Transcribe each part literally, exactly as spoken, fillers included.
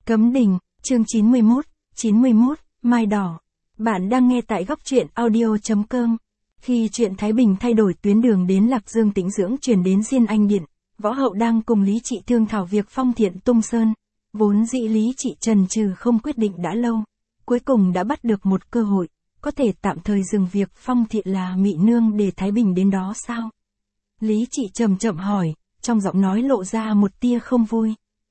Cấm Đình, chương chín mươi mốt, chín mươi mốt, Mai Đỏ. Bạn đang nghe tại góc truyện audio chấm com. Khi chuyện Thái Bình thay đổi tuyến đường đến Lạc Dương tĩnh dưỡng chuyển đến Diên Anh Điện, Võ Hậu đang cùng Lý Trị thương thảo việc phong thiện Tung Sơn. Vốn dĩ Lý Trị chần chừ không quyết định đã lâu, cuối cùng đã bắt được một cơ hội, có thể tạm thời dừng việc phong thiện là Mị Nương để Thái Bình đến đó sao? Lý Trị chậm chậm hỏi, trong giọng nói lộ ra một tia không vui.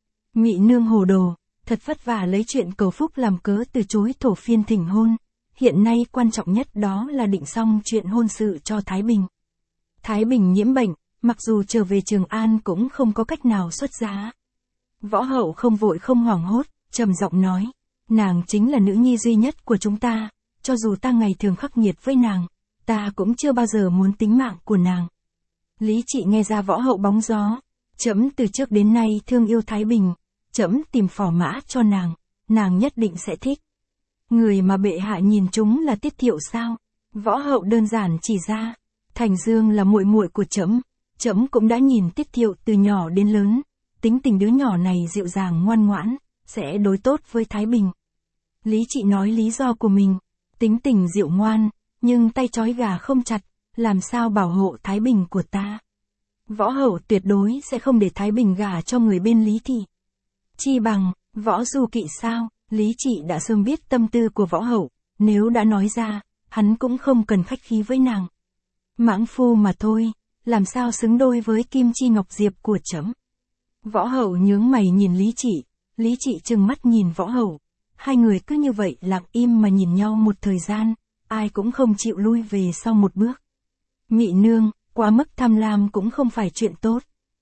Mị Nương hồ đồ, thật vất vả lấy chuyện cầu phúc làm cớ từ chối thổ phiên thỉnh hôn. Hiện nay quan trọng nhất đó là định xong chuyện hôn sự cho Thái Bình. Thái Bình nhiễm bệnh, mặc dù trở về Trường An cũng không có cách nào xuất giá. Võ Hậu không vội không hoảng hốt, trầm giọng nói, nàng chính là nữ nhi duy nhất của chúng ta, cho dù ta ngày thường khắc nghiệt với nàng, ta cũng chưa bao giờ muốn tính mạng của nàng. Lý Trị nghe ra Võ Hậu bóng gió, trẫm từ trước đến nay thương yêu Thái Bình, trẫm tìm phò mã cho nàng, nàng nhất định sẽ thích. Người mà bệ hạ nhìn chúng là Tiết Thiệu sao? Võ Hậu đơn giản chỉ ra, Thành Dương là muội muội của trẫm, trẫm cũng đã nhìn Tiết Thiệu từ nhỏ đến lớn, tính tình đứa nhỏ này dịu dàng ngoan ngoãn, sẽ đối tốt với Thái Bình. Lý Trị nói lý do của mình, tính tình dịu ngoan, nhưng tay trói gà không chặt, làm sao bảo hộ Thái Bình của ta? Võ Hậu tuyệt đối sẽ không để Thái Bình gả cho người bên Lý Thị. Chi bằng, Võ Du Kỵ sao? Lý Trị đã sớm biết tâm tư của Võ Hậu, nếu đã nói ra, hắn cũng không cần khách khí với nàng. Mãng phu mà thôi, làm sao xứng đôi với Kim Chi Ngọc Diệp của trẫm? Võ Hậu nhướng mày nhìn Lý Trị, Lý Trị trừng mắt nhìn Võ Hậu, hai người cứ như vậy lặng im mà nhìn nhau một thời gian, ai cũng không chịu lui về sau một bước. Mị Nương, quá mức tham lam cũng không phải chuyện tốt.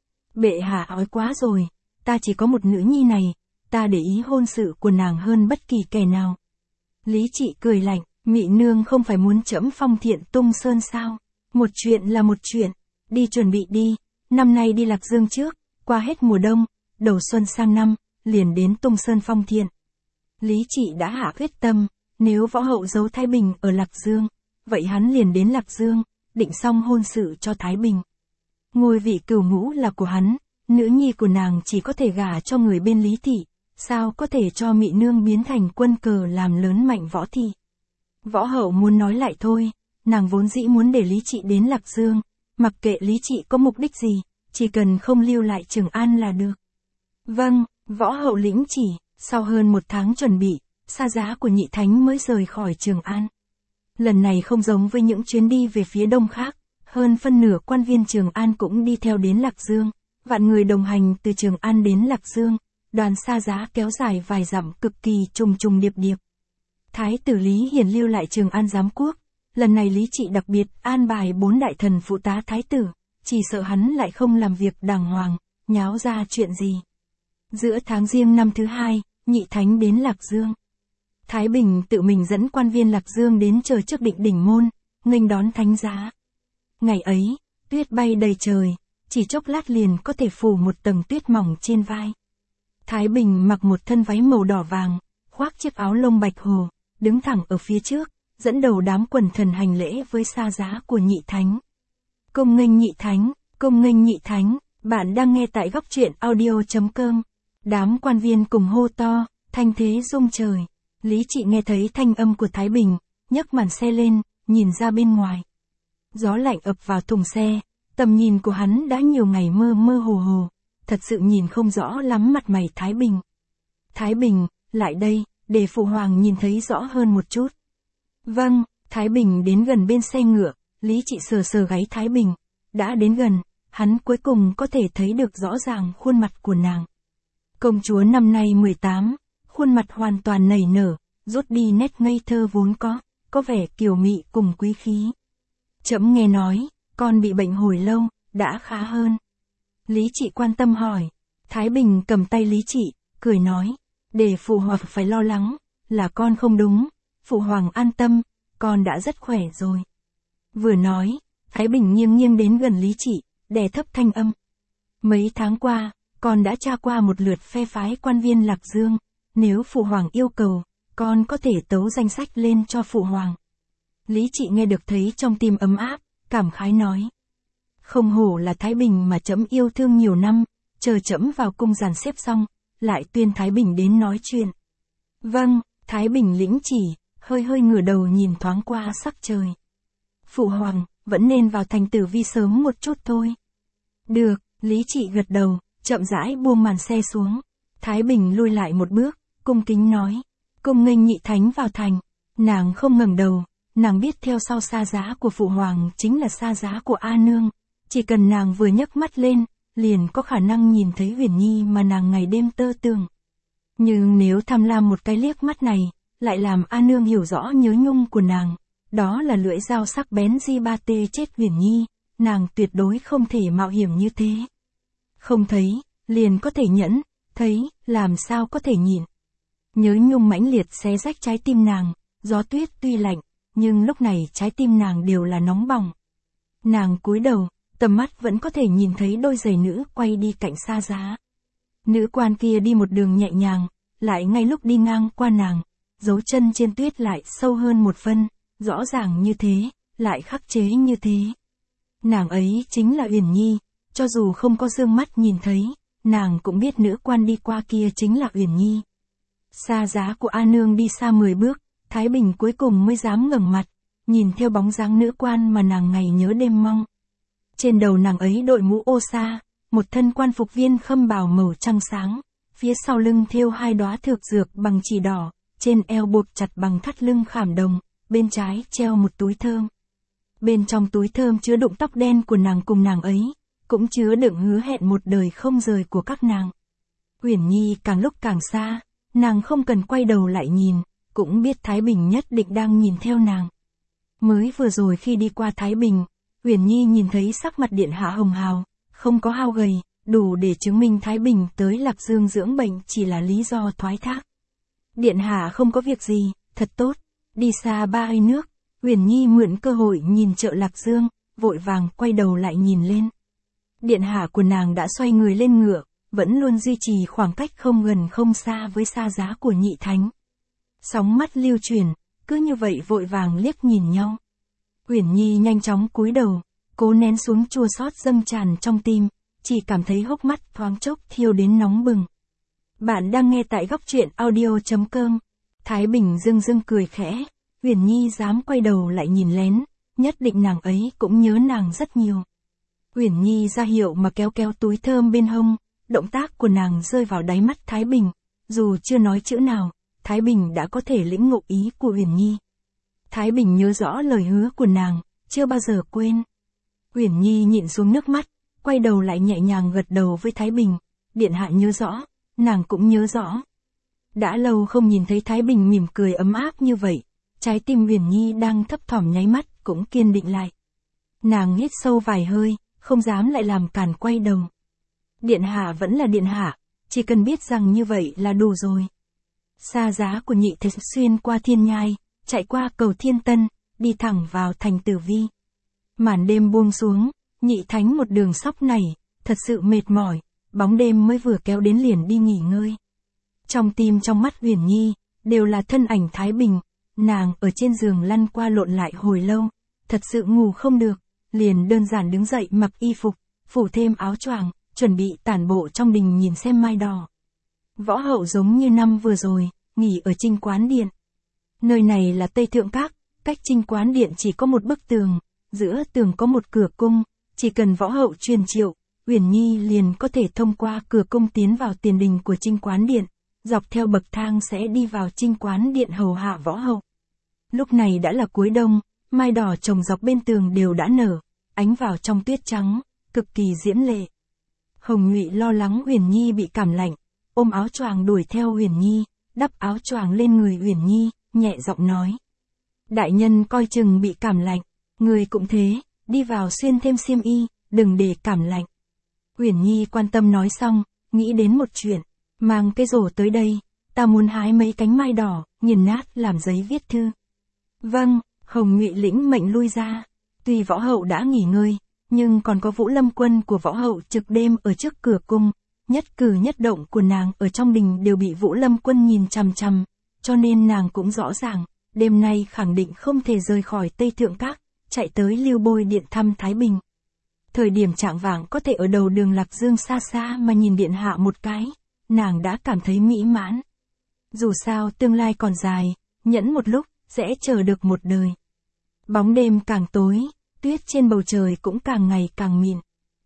Bệ hạ ói quá rồi, ta chỉ có một nữ nhi này, ta để ý hôn sự của nàng hơn bất kỳ kẻ nào. Lý Trị cười lạnh, Mị Nương không phải muốn trẫm phong thiện Tung Sơn sao? Một chuyện là một chuyện, đi chuẩn bị đi, năm nay đi Lạc Dương trước, qua hết mùa đông, đầu xuân sang năm, liền đến Tung Sơn phong thiện. Lý Trị đã hạ quyết tâm, nếu Võ Hậu giấu Thái Bình ở Lạc Dương, vậy hắn liền đến Lạc Dương, định xong hôn sự cho Thái Bình. Ngôi vị cửu ngũ là của hắn, nữ nhi của nàng chỉ có thể gả cho người bên Lý Thị, sao có thể cho Mị Nương biến thành quân cờ làm lớn mạnh Võ Thị. Võ Hậu muốn nói lại thôi, nàng vốn dĩ muốn để Lý Trị đến Lạc Dương, mặc kệ Lý Trị có mục đích gì, chỉ cần không lưu lại Trường An là được. Vâng, Võ Hậu lĩnh chỉ, sau hơn một tháng chuẩn bị, xa giá của Nhị Thánh mới rời khỏi Trường An. Lần này không giống với những chuyến đi về phía đông khác, hơn phân nửa quan viên Trường An cũng đi theo đến Lạc Dương, vạn người đồng hành từ Trường An đến Lạc Dương, đoàn xa giá kéo dài vài dặm cực kỳ trùng trùng điệp điệp. Thái tử Lý Hiển lưu lại Trường An giám quốc, lần này Lý Trị đặc biệt an bài bốn đại thần phụ tá thái tử, chỉ sợ hắn lại không làm việc đàng hoàng, nháo ra chuyện gì. Giữa tháng Giêng năm thứ hai, Nhị Thánh đến Lạc Dương. Thái Bình tự mình dẫn quan viên Lạc Dương đến chờ trước Định Đỉnh môn, nghênh đón thánh giá. Ngày ấy, tuyết bay đầy trời, chỉ chốc lát liền có thể phủ một tầng tuyết mỏng trên vai. Thái Bình mặc một thân váy màu đỏ vàng, khoác chiếc áo lông bạch hồ, đứng thẳng ở phía trước, dẫn đầu đám quần thần hành lễ với xa giá của Nhị Thánh. Cung nghênh Nhị Thánh, cung nghênh Nhị Thánh, bạn đang nghe tại góc truyện audio chấm com. Đám quan viên cùng hô to, thanh thế rung trời. Lý Trị nghe thấy thanh âm của Thái Bình, nhấc màn xe lên, nhìn ra bên ngoài. Gió lạnh ập vào thùng xe, tầm nhìn của hắn đã nhiều ngày mơ mơ hồ hồ, thật sự nhìn không rõ lắm mặt mày Thái Bình. Thái Bình, lại đây, để phụ hoàng nhìn thấy rõ hơn một chút. Vâng, Thái Bình đến gần bên xe ngựa, Lý Trị sờ sờ gáy Thái Bình, đã đến gần, hắn cuối cùng có thể thấy được rõ ràng khuôn mặt của nàng. Công chúa năm nay mười tám, khuôn mặt hoàn toàn nảy nở, rút đi nét ngây thơ vốn có, có vẻ kiều mị cùng quý khí. Trẫm nghe nói, con bị bệnh hồi lâu, đã khá hơn. Lý Trị quan tâm hỏi. Thái Bình cầm tay Lý Trị, cười nói, để phụ hoàng phải lo lắng, là con không đúng, phụ hoàng an tâm, con đã rất khỏe rồi. Vừa nói, Thái Bình nghiêng nghiêng đến gần Lý Trị, đè thấp thanh âm. Mấy tháng qua, con đã tra qua một lượt phe phái quan viên Lạc Dương, nếu phụ hoàng yêu cầu, con có thể tấu danh sách lên cho phụ hoàng. Lý Trị nghe được thấy trong tim ấm áp, cảm khái nói. Không hổ là Thái Bình mà trẫm yêu thương nhiều năm, chờ trẫm vào cung dàn xếp xong, lại tuyên Thái Bình đến nói chuyện. Vâng, Thái Bình lĩnh chỉ, hơi hơi ngửa đầu nhìn thoáng qua sắc trời. Phụ hoàng, vẫn nên vào thành Tử Vi sớm một chút thôi. Được, Lý Trị gật đầu, chậm rãi buông màn xe xuống. Thái Bình lui lại một bước, cung kính nói. Cung nghênh Nhị Thánh vào thành. Nàng không ngẩng đầu, nàng biết theo sau xa giá của phụ hoàng chính là xa giá của A Nương. Chỉ cần nàng vừa nhấc mắt lên, liền có khả năng nhìn thấy Huyền Nhi mà nàng ngày đêm tơ tưởng. Nhưng nếu tham lam một cái liếc mắt này, lại làm A Nương hiểu rõ nhớ nhung của nàng, đó là lưỡi dao sắc bén di ba tê chết Huyền Nhi, nàng tuyệt đối không thể mạo hiểm như thế. Không thấy, liền có thể nhẫn, thấy, làm sao có thể nhịn. Nhớ nhung mãnh liệt xé rách trái tim nàng, gió tuyết tuy lạnh, nhưng lúc này trái tim nàng đều là nóng bỏng. Nàng cúi đầu, tầm mắt vẫn có thể nhìn thấy đôi giày nữ quay đi cạnh xa giá. Nữ quan kia đi một đường nhẹ nhàng, lại ngay lúc đi ngang qua nàng, dấu chân trên tuyết lại sâu hơn một phân, rõ ràng như thế, lại khắc chế như thế. Nàng ấy chính là Uyển Nhi, cho dù không có dương mắt nhìn thấy, nàng cũng biết nữ quan đi qua kia chính là Uyển Nhi. Xa giá của A Nương đi xa mười bước, Thái Bình cuối cùng mới dám ngẩng mặt, nhìn theo bóng dáng nữ quan mà nàng ngày nhớ đêm mong. Trên đầu nàng ấy đội mũ ô sa, một thân quan phục viên khâm bào màu trắng sáng, phía sau lưng thêu hai đóa thược dược bằng chỉ đỏ, trên eo buộc chặt bằng thắt lưng khảm đồng, bên trái treo một túi thơm. Bên trong túi thơm chứa đựng tóc đen của nàng cùng nàng ấy, cũng chứa đựng hứa hẹn một đời không rời của các nàng. Uyển Nhi càng lúc càng xa, nàng không cần quay đầu lại nhìn, cũng biết Thái Bình nhất định đang nhìn theo nàng. Mới vừa rồi khi đi qua Thái Bình, Uyển Nhi nhìn thấy sắc mặt điện hạ hồng hào, không có hao gầy, đủ để chứng minh Thái Bình tới Lạc Dương dưỡng bệnh chỉ là lý do thoái thác. Điện hạ không có việc gì, thật tốt. Đi xa ba hơi nước, Uyển Nhi mượn cơ hội nhìn chợ Lạc Dương, vội vàng quay đầu lại nhìn lên. Điện hạ của nàng đã xoay người lên ngựa, vẫn luôn duy trì khoảng cách không gần không xa với xa giá của Nhị Thánh. Sóng mắt lưu chuyển, cứ như vậy vội vàng liếc nhìn nhau. Uyển Nhi nhanh chóng cúi đầu, cố nén xuống chua xót dâng tràn trong tim, chỉ cảm thấy hốc mắt thoáng chốc thiêu đến nóng bừng. Bạn đang nghe tại góc truyện audio chấm com. Thái Bình dưng dưng cười khẽ, Uyển Nhi dám quay đầu lại nhìn lén, nhất định nàng ấy cũng nhớ nàng rất nhiều. Uyển Nhi ra hiệu mà kéo kéo túi thơm bên hông, động tác của nàng rơi vào đáy mắt Thái Bình, dù chưa nói chữ nào, Thái Bình đã có thể lĩnh ngộ ý của Uyển Nhi. Thái Bình nhớ rõ lời hứa của nàng, chưa bao giờ quên. Uyển Nhi nhịn xuống nước mắt, quay đầu lại nhẹ nhàng gật đầu với Thái Bình, điện hạ nhớ rõ, nàng cũng nhớ rõ. Đã lâu không nhìn thấy Thái Bình mỉm cười ấm áp như vậy, trái tim Uyển Nhi đang thấp thỏm nháy mắt cũng kiên định lại. Nàng hít sâu vài hơi, không dám lại làm càn quay đầu. Điện hạ vẫn là điện hạ, chỉ cần biết rằng như vậy là đủ rồi. Xa giá của Nhị Thánh xuyên qua thiên nhai, chạy qua cầu Thiên Tân, đi thẳng vào thành Tử Vi. Màn đêm buông xuống, Nhị Thánh một đường sóc này, thật sự mệt mỏi, bóng đêm mới vừa kéo đến liền đi nghỉ ngơi. Trong tim trong mắt Uyển Nhi, đều là thân ảnh Thái Bình, nàng ở trên giường lăn qua lộn lại hồi lâu, thật sự ngủ không được, liền đơn giản đứng dậy mặc y phục, phủ thêm áo choàng, chuẩn bị tản bộ trong đình nhìn xem mai đỏ. Võ hậu giống như năm vừa rồi, nghỉ ở Trinh Quán Điện. Nơi này là Tây Thượng Các, cách Trinh Quán Điện chỉ có một bức tường, giữa tường có một cửa cung, chỉ cần võ hậu truyền triệu, Uyển Nhi liền có thể thông qua cửa cung tiến vào tiền đình của Trinh Quán Điện, dọc theo bậc thang sẽ đi vào Trinh Quán Điện hầu hạ võ hậu. Lúc này đã là cuối đông, mai đỏ trồng dọc bên tường đều đã nở, ánh vào trong tuyết trắng, cực kỳ diễm lệ. Hồng Nhụy lo lắng Uyển Nhi bị cảm lạnh, ôm áo choàng đuổi theo Uyển Nhi, đắp áo choàng lên người Uyển Nhi, nhẹ giọng nói. Đại nhân coi chừng bị cảm lạnh, người cũng thế, đi vào xuyên thêm xiêm y, đừng để cảm lạnh. Uyển Nhi quan tâm nói xong, nghĩ đến một chuyện, mang cái rổ tới đây, ta muốn hái mấy cánh mai đỏ, nghiền nát làm giấy viết thư. Vâng, Hồng Nhụy lĩnh mệnh lui ra, tuy võ hậu đã nghỉ ngơi, nhưng còn có Vũ Lâm quân của võ hậu trực đêm ở trước cửa cung, nhất cử nhất động của nàng ở trong đình đều bị Vũ Lâm quân nhìn chằm chằm, cho nên nàng cũng rõ ràng, đêm nay khẳng định không thể rời khỏi Tây Thượng Các, chạy tới Lưu Bôi Điện thăm Thái Bình. Thời điểm chạng vạng có thể ở đầu đường Lạc Dương xa xa mà nhìn điện hạ một cái, nàng đã cảm thấy mỹ mãn. Dù sao tương lai còn dài, nhẫn một lúc, sẽ chờ được một đời. Bóng đêm càng tối, tuyết trên bầu trời cũng càng ngày càng mịn.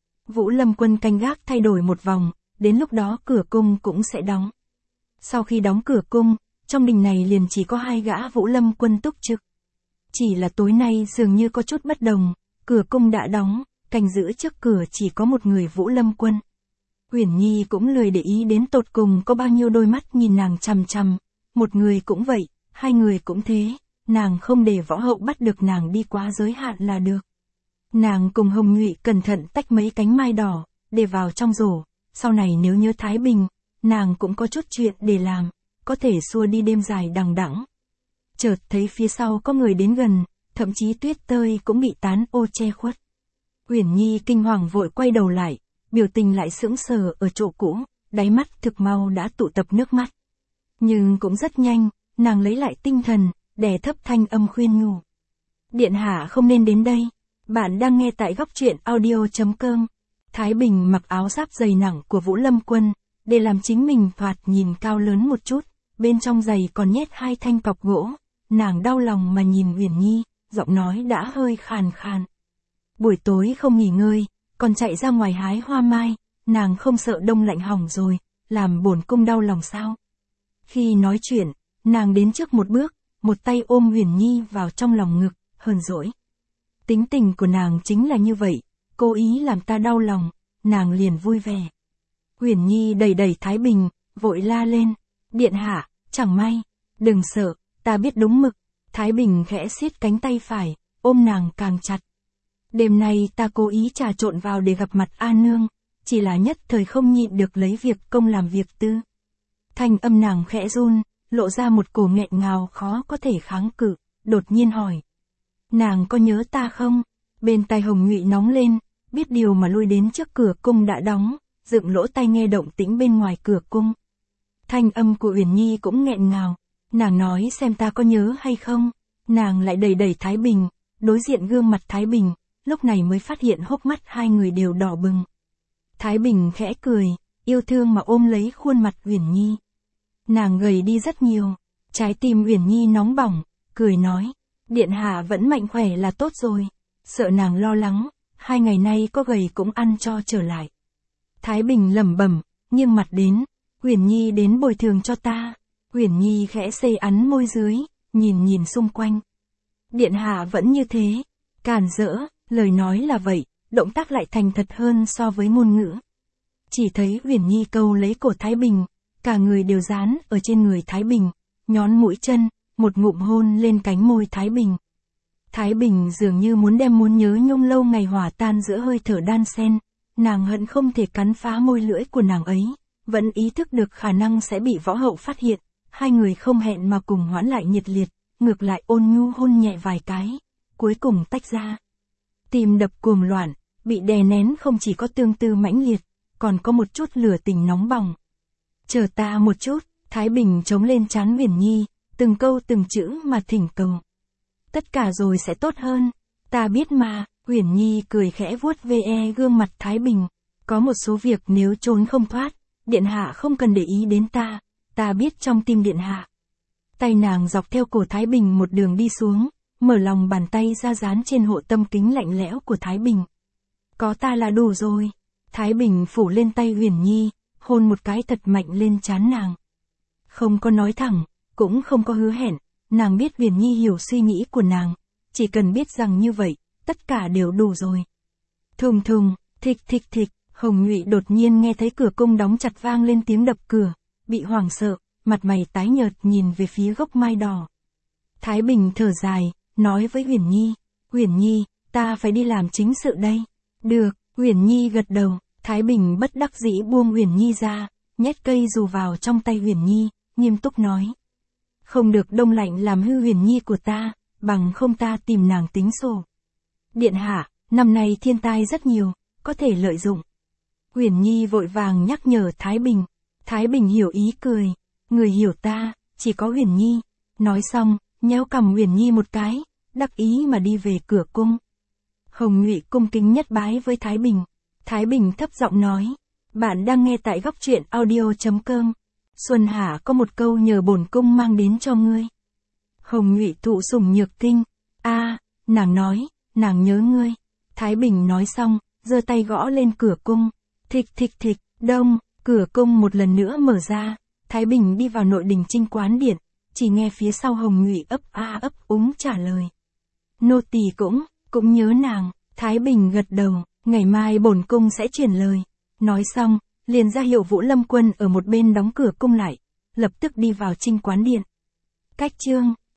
Vũ Lâm Quân canh gác thay đổi một vòng, đến lúc đó cửa cung cũng sẽ đóng. Sau khi đóng cửa cung, trong đình này liền chỉ có hai gã Vũ Lâm Quân túc trực. Chỉ là tối nay dường như có chút bất đồng, cửa cung đã đóng, canh giữ trước cửa chỉ có một người Vũ Lâm Quân. Uyển Nhi cũng lười để ý đến tột cùng có bao nhiêu đôi mắt nhìn nàng chằm chằm, một người cũng vậy, hai người cũng thế, nàng không để võ hậu bắt được nàng đi quá giới hạn là được. Nàng cùng Hồng Nhụy cẩn thận tách mấy cánh mai đỏ, để vào trong rổ, sau này nếu nhớ Thái Bình, nàng cũng có chút chuyện để làm, có thể xua đi đêm dài đằng đẵng. Chợt thấy phía sau có người đến gần, thậm chí tuyết tơi cũng bị tán ô che khuất. Uyển Nhi kinh hoàng vội quay đầu lại, biểu tình lại sững sờ ở chỗ cũ, đáy mắt thực mau đã tụ tập nước mắt. Nhưng cũng rất nhanh, nàng lấy lại tinh thần, đè thấp thanh âm khuyên nhủ. Điện hạ không nên đến đây. Bạn đang nghe tại góc truyện audio chấm com. Thái Bình mặc áo giáp dày nặng của Vũ Lâm Quân, để làm chính mình thoạt nhìn cao lớn một chút, bên trong giày còn nhét hai thanh cọc gỗ. Nàng đau lòng mà nhìn Uyển Nhi, giọng nói đã hơi khàn khàn. Buổi tối không nghỉ ngơi, còn chạy ra ngoài hái hoa mai, nàng không sợ đông lạnh hỏng rồi, làm bổn cung đau lòng sao? Khi nói chuyện, nàng đến trước một bước, một tay ôm Uyển Nhi vào trong lòng ngực, hờn dỗi. Tính tình của nàng chính là như vậy, cố ý làm ta đau lòng, nàng liền vui vẻ. Uyển Nhi đẩy đẩy Thái Bình, vội la lên, điện hạ, chẳng may, đừng sợ, ta biết đúng mực. Thái Bình khẽ siết cánh tay phải, ôm nàng càng chặt. Đêm nay ta cố ý trà trộn vào để gặp mặt A Nương, chỉ là nhất thời không nhịn được lấy việc công làm việc tư. Thanh âm nàng khẽ run, lộ ra một cổ nghẹn ngào khó có thể kháng cự, đột nhiên hỏi. Nàng có nhớ ta không? Bên tai Hồng Nhụy nóng lên, biết điều mà lui đến trước cửa cung đã đóng, dựng lỗ tai nghe động tĩnh bên ngoài cửa cung. Thanh âm của Uyển Nhi cũng nghẹn ngào, nàng nói xem ta có nhớ hay không, nàng lại đẩy đẩy Thái Bình, đối diện gương mặt Thái Bình, lúc này mới phát hiện hốc mắt hai người đều đỏ bừng. Thái Bình khẽ cười, yêu thương mà ôm lấy khuôn mặt Uyển Nhi. Nàng gầy đi rất nhiều, trái tim Uyển Nhi nóng bỏng, cười nói, điện hạ vẫn mạnh khỏe là tốt rồi, sợ nàng lo lắng, hai ngày nay có gầy cũng ăn cho trở lại. Thái Bình lẩm bẩm, nghiêng mặt đến, Uyển Nhi đến bồi thường cho ta. Uyển Nhi khẽ xê ắn môi dưới, nhìn nhìn xung quanh. Điện hạ vẫn như thế, càn rỡ, lời nói là vậy, động tác lại thành thật hơn so với ngôn ngữ. Chỉ thấy Uyển Nhi câu lấy cổ Thái Bình, cả người đều dán ở trên người Thái Bình, nhón mũi chân, một ngụm hôn lên cánh môi Thái Bình. Thái Bình dường như muốn đem muốn nhớ nhung lâu ngày hòa tan giữa hơi thở đan xen, nàng hận không thể cắn phá môi lưỡi của nàng ấy, vẫn ý thức được khả năng sẽ bị võ hậu phát hiện, hai người không hẹn mà cùng hoãn lại nhiệt liệt, ngược lại ôn nhu hôn nhẹ vài cái, cuối cùng tách ra. Tim đập cuồng loạn, bị đè nén không chỉ có tương tư mãnh liệt, còn có một chút lửa tình nóng bỏng. Chờ ta một chút, Thái Bình chống lên trán Uyển Nhi, từng câu từng chữ mà thỉnh cầu. Tất cả rồi sẽ tốt hơn, ta biết mà. Uyển Nhi cười khẽ vuốt ve gương mặt Thái Bình, có một số việc nếu trốn không thoát, điện hạ không cần để ý đến ta, ta biết trong tim điện hạ. Tay nàng dọc theo cổ Thái Bình một đường đi xuống, mở lòng bàn tay ra dán trên hộ tâm kính lạnh lẽo của Thái Bình. Có ta là đủ rồi. Thái Bình phủ lên tay Uyển Nhi, hôn một cái thật mạnh lên trán nàng. Không có nói thẳng, cũng không có hứa hẹn, nàng biết Uyển Nhi hiểu suy nghĩ của nàng, chỉ cần biết rằng như vậy, tất cả đều đủ rồi. Thùng thùng, thịch thịch thịch, Hồng Nhụy đột nhiên nghe thấy cửa cung đóng chặt vang lên tiếng đập cửa, bị hoảng sợ, mặt mày tái nhợt nhìn về phía gốc mai đỏ. Thái Bình thở dài, nói với Uyển Nhi, Uyển Nhi, ta phải đi làm chính sự đây. Được, Uyển Nhi gật đầu, Thái Bình bất đắc dĩ buông Uyển Nhi ra, nhét cây dù vào trong tay Uyển Nhi, nghiêm túc nói. Không được đông lạnh làm hư Uyển Nhi của ta, bằng không ta tìm nàng tính sổ. Điện hạ, năm nay thiên tai rất nhiều, có thể lợi dụng. Uyển Nhi vội vàng nhắc nhở Thái Bình. Thái Bình hiểu ý cười, người hiểu ta, chỉ có Uyển Nhi. Nói xong, nhéo cằm Uyển Nhi một cái, đắc ý mà đi về cửa cung. Hồng Nhụy cung kính nhất bái với Thái Bình. Thái Bình thấp giọng nói, Bạn đang nghe tại góc truyện audio.com. Xuân Hạ có một câu nhờ bổn cung mang đến cho ngươi. Hồng Nhụy thụ sủng nhược kinh. A, nàng nói, nàng nhớ ngươi. Thái Bình nói xong, giơ tay gõ lên cửa cung. Thịch thịch thịch, đông, cửa cung một lần nữa mở ra. Thái Bình đi vào nội đình Trinh Quán Điện, chỉ nghe phía sau Hồng Nhụy ấp a ấp úng trả lời. Nô tỳ cũng, cũng nhớ nàng. Thái Bình gật đầu, ngày mai bổn cung sẽ truyền lời. Nói xong, liền ra hiệu Vũ Lâm Quân ở một bên đóng cửa cung lại, lập tức đi vào Trinh Quán Điện. Cách chương,